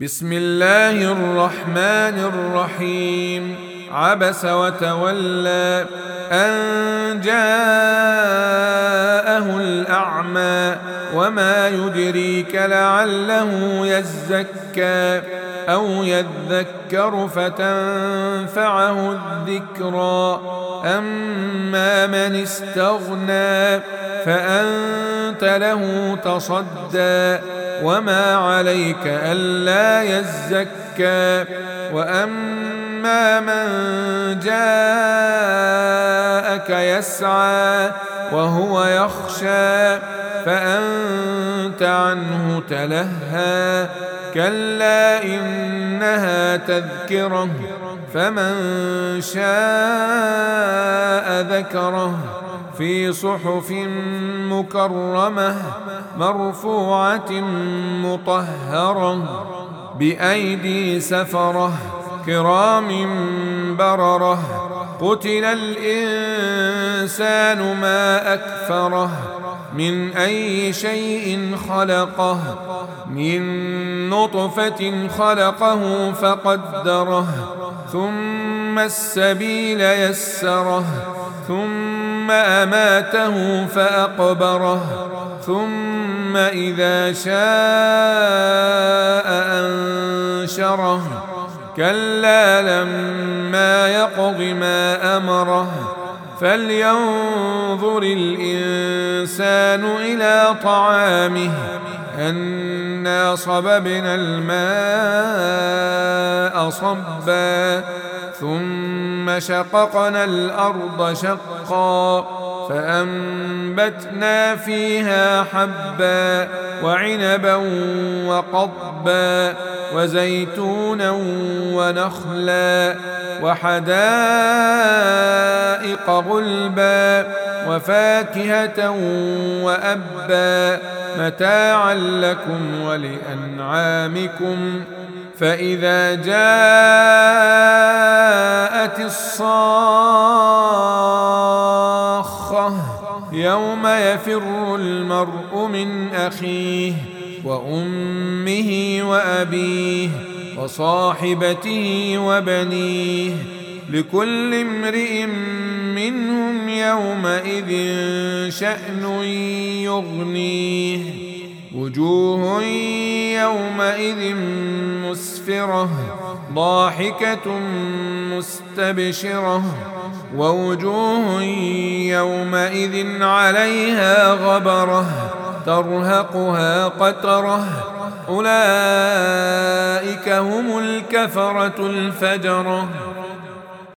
بسم الله الرحمن الرحيم. عبس وتولى أن جاءه الأعمى وما يدريك لعله يزكى أو يذكر فتنفعه الذكرى. أما من استغنى فأنت له تصدى وما عليك ألا يزكى. وأما من جاءك يسعى وهو يخشى فأنت عنه تلهى. كلا إنها تذكرة فمن شاء ذكره في صحف مكرمة مرفوعة مطهرة بأيدي سفرة كرام بررة. قتل الإنسان ما أكفره من أي شيء خلقه من نطفة خلقه فقدره ثم السبيل يسره ثم أماته فأقبره ثم إذا شاء أنشره. كلا لما يقض ما أمره فلينظر الإنسان إلى طعامه أنا صببنا الماء صبا ثم شققنا الأرض شقا فأنبتنا فيها حبا وعنبا وقضبا وزيتونا ونخلا وحدائق غلبا وفاكهة وأبا متاعا لكم ولأنعامكم. فإذا جاءت الصاخة يوم يفر المرء من أخيه وأمه وأبيه وصاحبته وبنيه لكل امرئ منهم يومئذ شأن يغنيه. وجوه يومئذ مسفرة ضاحكة مستبشرة ووجوه يومئذ عليها غبرة ترهقها قترة. أولئك هم الكفرة الفجرة.